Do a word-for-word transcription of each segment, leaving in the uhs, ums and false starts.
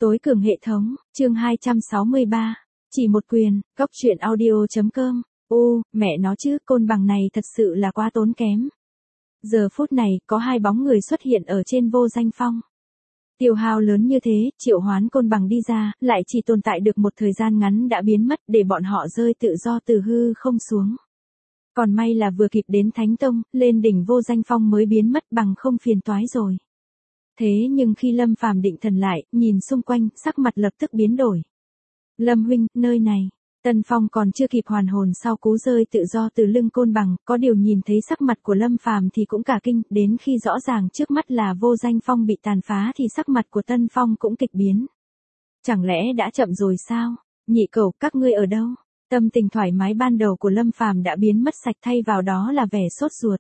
Tối cường hệ thống, chương hai trăm sáu mươi ba. Chỉ một quyền, cóc truyện audio chấm com. Ô, mẹ nó chứ, côn bằng này thật sự là quá tốn kém. Giờ phút này, có hai bóng người xuất hiện ở trên vô danh phong. Tiêu hao lớn như thế, triệu hoán côn bằng đi ra, lại chỉ tồn tại được một thời gian ngắn đã biến mất để bọn họ rơi tự do từ hư không xuống. Còn may là vừa kịp đến Thánh Tông, lên đỉnh vô danh phong mới biến mất, bằng không phiền toái rồi. Thế nhưng khi Lâm Phàm định thần lại, nhìn xung quanh, sắc mặt lập tức biến đổi. Lâm huynh, nơi này. Tân Phong còn chưa kịp hoàn hồn sau cú rơi tự do từ lưng côn bằng, có điều nhìn thấy sắc mặt của Lâm Phàm thì cũng cả kinh, đến khi rõ ràng trước mắt là vô danh phong bị tàn phá thì sắc mặt của Tân Phong cũng kịch biến. Chẳng lẽ đã chậm rồi sao? Nhị cẩu, các ngươi ở đâu? Tâm tình thoải mái ban đầu của Lâm Phàm đã biến mất sạch, thay vào đó là vẻ sốt ruột.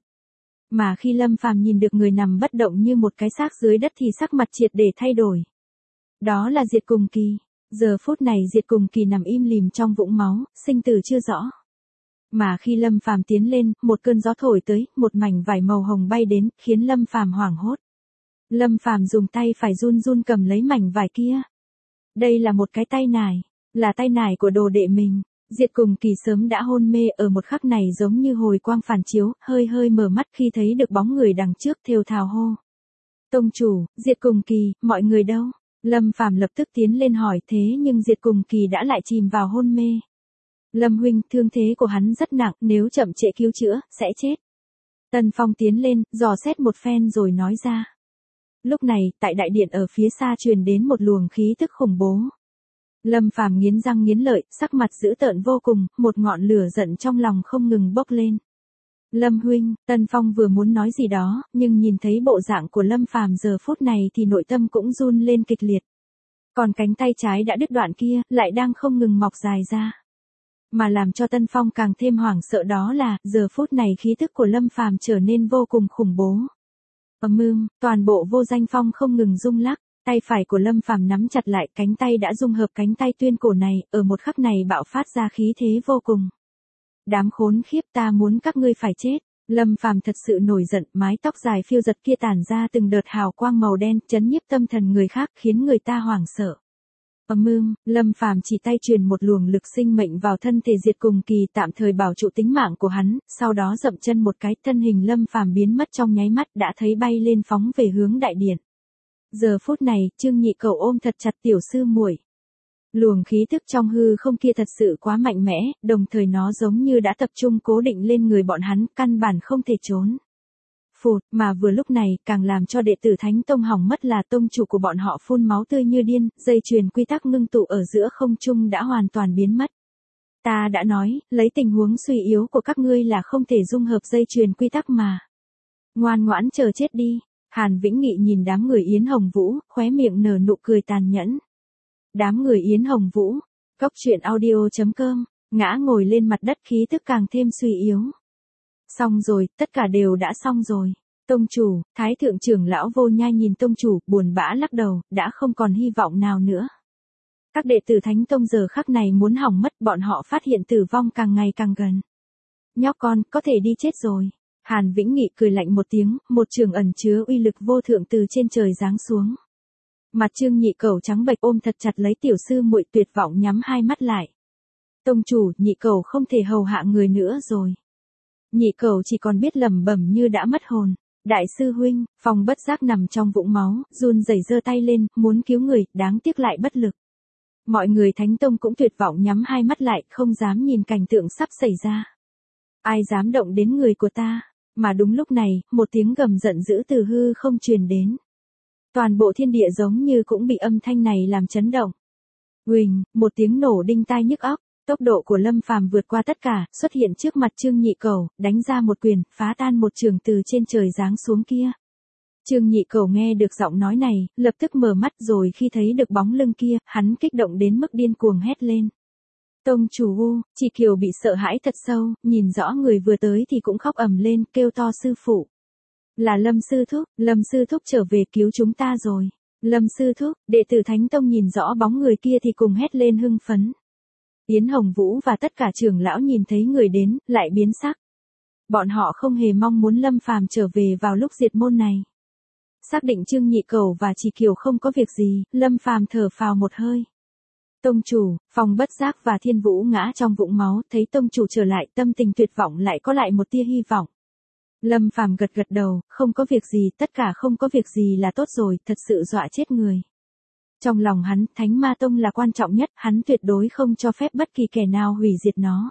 Mà khi Lâm Phàm nhìn được người nằm bất động như một cái xác dưới đất thì sắc mặt triệt để thay đổi. Đó là Diệt Cùng Kỳ. Giờ phút này Diệt Cùng Kỳ nằm im lìm trong vũng máu, sinh tử chưa rõ. Mà khi Lâm Phàm tiến lên, một cơn gió thổi tới, một mảnh vải màu hồng bay đến, khiến Lâm Phàm hoảng hốt. Lâm Phàm dùng tay phải run run cầm lấy mảnh vải kia. Đây là một cái tay nải, là tay nải của đồ đệ mình. Diệt Cùng Kỳ sớm đã hôn mê, ở một khắc này giống như hồi quang phản chiếu, hơi hơi mở mắt khi thấy được bóng người đằng trước, thều thào hô. Tông chủ, Diệt Cùng Kỳ, mọi người đâu? Lâm Phàm lập tức tiến lên hỏi, thế nhưng Diệt Cùng Kỳ đã lại chìm vào hôn mê. Lâm huynh, thương thế của hắn rất nặng, nếu chậm trễ cứu chữa, sẽ chết. Tân Phong tiến lên, dò xét một phen rồi nói ra. Lúc này, tại đại điện ở phía xa truyền đến một luồng khí tức khủng bố. Lâm Phàm nghiến răng nghiến lợi, sắc mặt dữ tợn vô cùng, một ngọn lửa giận trong lòng không ngừng bốc lên. Lâm huynh, Tân Phong vừa muốn nói gì đó, nhưng nhìn thấy bộ dạng của Lâm Phàm giờ phút này thì nội tâm cũng run lên kịch liệt. Còn cánh tay trái đã đứt đoạn kia, lại đang không ngừng mọc dài ra. Mà làm cho Tân Phong càng thêm hoảng sợ đó là, giờ phút này khí tức của Lâm Phàm trở nên vô cùng khủng bố. Ầm ầm, toàn bộ vô danh phong không ngừng rung lắc. Tay phải của Lâm Phàm nắm chặt lại, cánh tay đã dung hợp cánh tay tuyên cổ này, ở một khắc này bạo phát ra khí thế vô cùng. Đám khốn khiếp, ta muốn các ngươi phải chết. Lâm Phàm thật sự nổi giận, mái tóc dài phiêu giật kia tản ra từng đợt hào quang màu đen, chấn nhiếp tâm thần người khác, khiến người ta hoảng sợ. Ầm ầm, Lâm Phàm chỉ tay truyền một luồng lực sinh mệnh vào thân thể Diệt Cùng Kỳ, tạm thời bảo trụ tính mạng của hắn, sau đó dậm chân một cái, thân hình Lâm Phàm biến mất trong nháy mắt, đã thấy bay lên phóng về hướng đại điện. Giờ phút này, Trương Nhị Cẩu ôm thật chặt tiểu sư muội. Luồng khí tức trong hư không kia thật sự quá mạnh mẽ, đồng thời nó giống như đã tập trung cố định lên người bọn hắn, căn bản không thể trốn. Phụt, mà vừa lúc này, càng làm cho đệ tử Thánh Tông hỏng mất là tông chủ của bọn họ phun máu tươi như điên, dây chuyền quy tắc ngưng tụ ở giữa không trung đã hoàn toàn biến mất. Ta đã nói, lấy tình huống suy yếu của các ngươi là không thể dung hợp dây chuyền quy tắc mà. Ngoan ngoãn chờ chết đi. Hàn Vĩnh Nghị nhìn đám người Yến Hồng Vũ, khóe miệng nở nụ cười tàn nhẫn. Đám người Yến Hồng Vũ, cóc truyện audio chấm com, ngã ngồi lên mặt đất, khí tức càng thêm suy yếu. Xong rồi, tất cả đều đã xong rồi. Tông chủ, Thái thượng trưởng lão Vô Nhai nhìn tông chủ, buồn bã lắc đầu, đã không còn hy vọng nào nữa. Các đệ tử Thánh Tông giờ khắc này muốn hỏng mất, bọn họ phát hiện tử vong càng ngày càng gần. Nhóc con, có thể đi chết rồi. Hàn Vĩnh Nghị cười lạnh một tiếng, một trường ẩn chứa uy lực vô thượng từ trên trời giáng xuống. Mặt Trương Nhị Cẩu trắng bệch ôm thật chặt lấy tiểu sư muội, tuyệt vọng nhắm hai mắt lại. Tông chủ, Nhị Cẩu không thể hầu hạ người nữa rồi. Nhị Cẩu chỉ còn biết lẩm bẩm như đã mất hồn. Đại sư huynh, Phong bất giác nằm trong vũng máu, run rẩy giơ tay lên, muốn cứu người, đáng tiếc lại bất lực. Mọi người Thánh Tông cũng tuyệt vọng nhắm hai mắt lại, không dám nhìn cảnh tượng sắp xảy ra. Ai dám động đến người của ta? Mà đúng lúc này, một tiếng gầm giận dữ từ hư không truyền đến. Toàn bộ thiên địa giống như cũng bị âm thanh này làm chấn động. Huỳnh, một tiếng nổ đinh tai nhức óc, tốc độ của Lâm Phàm vượt qua tất cả, xuất hiện trước mặt Trương Nhị Cẩu, đánh ra một quyền, phá tan một trường từ trên trời giáng xuống kia. Trương Nhị Cẩu nghe được giọng nói này, lập tức mở mắt, rồi khi thấy được bóng lưng kia, hắn kích động đến mức điên cuồng hét lên. Tông chủ U, chị Kiều bị sợ hãi thật sâu, nhìn rõ người vừa tới thì cũng khóc ầm lên, kêu to sư phụ. Là Lâm sư thúc, Lâm sư thúc trở về cứu chúng ta rồi. Lâm sư thúc, đệ tử Thánh Tông nhìn rõ bóng người kia thì cùng hét lên hưng phấn. Yến Hồng Vũ và tất cả trưởng lão nhìn thấy người đến, lại biến sắc. Bọn họ không hề mong muốn Lâm Phàm trở về vào lúc diệt môn này. Xác định Trương Nhị Cẩu và Chỉ Kiều không có việc gì, Lâm Phàm thở phào một hơi. Tông chủ, Phong Bất Giác và Thiên Vũ ngã trong vũng máu, thấy tông chủ trở lại, tâm tình tuyệt vọng lại có lại một tia hy vọng. Lâm Phàm gật gật đầu, không có việc gì, tất cả không có việc gì là tốt rồi, thật sự dọa chết người. Trong lòng hắn, Thánh Ma Tông là quan trọng nhất, hắn tuyệt đối không cho phép bất kỳ kẻ nào hủy diệt nó.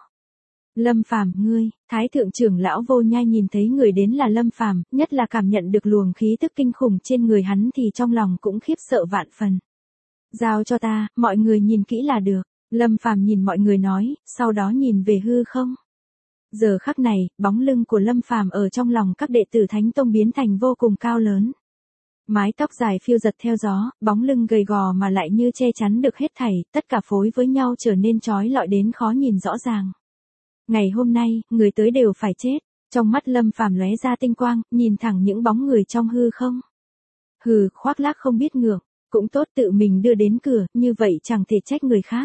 Lâm Phàm, ngươi, Thái thượng trưởng lão Vô Nhai nhìn thấy người đến là Lâm Phàm, nhất là cảm nhận được luồng khí tức kinh khủng trên người hắn thì trong lòng cũng khiếp sợ vạn phần. Giao cho ta, mọi người nhìn kỹ là được. Lâm Phàm nhìn mọi người nói, sau đó nhìn về hư không. Giờ khắc này, bóng lưng của Lâm Phàm ở trong lòng các đệ tử Thánh Tông biến thành vô cùng cao lớn. Mái tóc dài phiêu giật theo gió, bóng lưng gầy gò mà lại như che chắn được hết thảy, tất cả phối với nhau trở nên chói lọi đến khó nhìn rõ ràng. Ngày hôm nay, người tới đều phải chết. Trong mắt Lâm Phàm lóe ra tinh quang, nhìn thẳng những bóng người trong hư không. Hừ, khoác lác không biết ngượng, cũng tốt tự mình đưa đến cửa, như vậy chẳng thể trách người khác.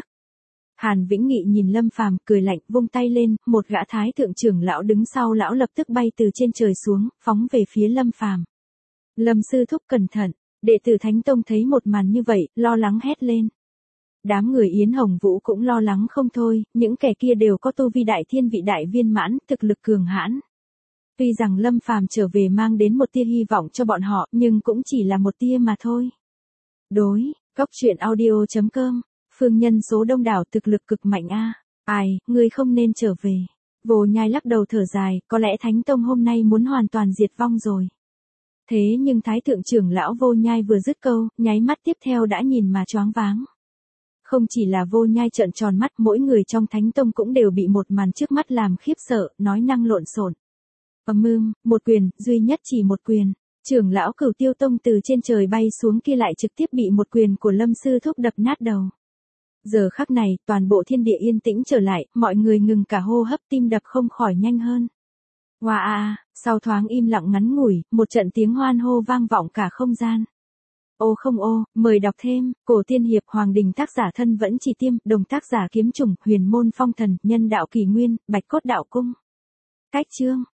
Hàn Vĩnh Nghị nhìn Lâm Phàm cười lạnh, vung tay lên, một gã thái thượng trưởng lão đứng sau lão lập tức bay từ trên trời xuống, phóng về phía Lâm Phàm. Lâm sư thúc cẩn thận, đệ tử Thánh Tông thấy một màn như vậy, lo lắng hét lên. Đám người Yến Hồng Vũ cũng lo lắng không thôi, những kẻ kia đều có tu vi đại thiên vị đại viên mãn, thực lực cường hãn. Tuy rằng Lâm Phàm trở về mang đến một tia hy vọng cho bọn họ, nhưng cũng chỉ là một tia mà thôi. Đối, Cốc Truyện Audio chấm com, Phương Nhân số đông đảo thực lực cực mạnh a. Ai, ngươi không nên trở về. Vô Nhai lắc đầu thở dài, có lẽ Thánh Tông hôm nay muốn hoàn toàn diệt vong rồi. Thế nhưng Thái thượng trưởng lão Vô Nhai vừa dứt câu, nháy mắt tiếp theo đã nhìn mà choáng váng. Không chỉ là Vô Nhai trợn tròn mắt, mỗi người trong Thánh Tông cũng đều bị một màn trước mắt làm khiếp sợ, nói năng lộn xộn. Ầm ưm, một quyền, duy nhất chỉ một quyền. Trưởng lão Cửu Tiêu Tông từ trên trời bay xuống kia lại trực tiếp bị một quyền của Lâm sư thúc đập nát đầu. Giờ khắc này, toàn bộ thiên địa yên tĩnh trở lại, mọi người ngừng cả hô hấp, tim đập không khỏi nhanh hơn. Hoa a, sau thoáng im lặng ngắn ngủi, một trận tiếng hoan hô vang vọng cả không gian. Ô không ô, mời đọc thêm, Cổ Tiên Hiệp Hoàng Đình tác giả thân vẫn chỉ tiêm, đồng tác giả kiếm chủng, Huyền Môn Phong Thần, nhân đạo kỳ nguyên, Bạch Cốt Đạo Cung. Cách chương.